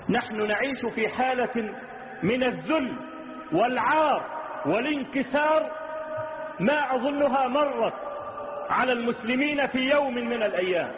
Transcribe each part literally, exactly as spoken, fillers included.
نحن نعيش في حالة من الذل والعار والانكسار ما أظنها مرت على المسلمين في يوم من الأيام،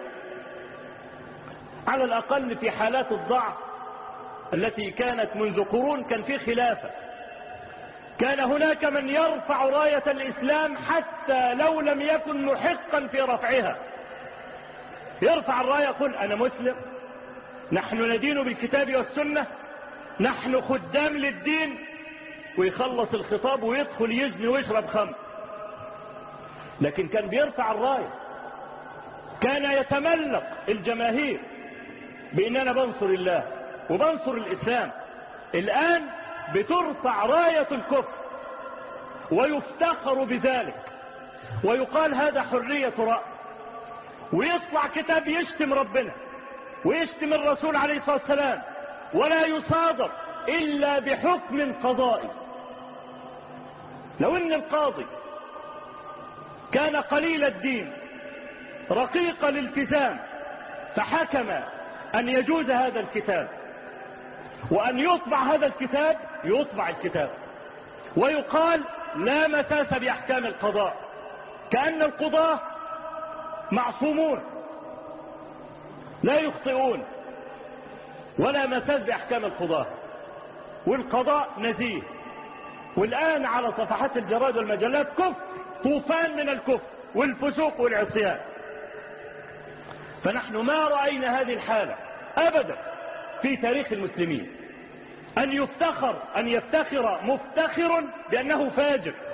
على الأقل في حالات الضعف التي كانت منذ قرون. كان في خلافة، كان هناك من يرفع راية الإسلام حتى لو لم يكن محقا في رفعها، يرفع الراية يقول أنا مسلم، نحن ندين بالكتاب والسنة، نحن خدام للدين، ويخلص الخطاب ويدخل يزني ويشرب خمر. لكن كان بيرفع الراية، كان يتملق الجماهير بأن أنا بنصر الله وبنصر الإسلام. الآن بترفع راية الكفر ويفتخر بذلك ويقال هذا حرية رأي، ويطلع كتاب يشتم ربنا ويشتم الرسول عليه الصلاة والسلام ولا يصادر إلا بحكم قضائي. لو أن القاضي كان قليل الدين رقيق الالتزام فحكم أن يجوز هذا الكتاب وأن يطبع هذا الكتاب، يطبع الكتاب ويقال لا مساس بأحكام القضاء، كأن القضاة معصومون لا يخطئون ولا مساس بأحكام القضاة، والقضاء نزيه. والآن على صفحات الجرائد والمجلات كفر، طوفان من الكفر والفسوق والعصيان. فنحن ما رأينا هذه الحالة أبدا في تاريخ المسلمين، أن يفتخر أن يفتخر مفتخر بأنه فاجر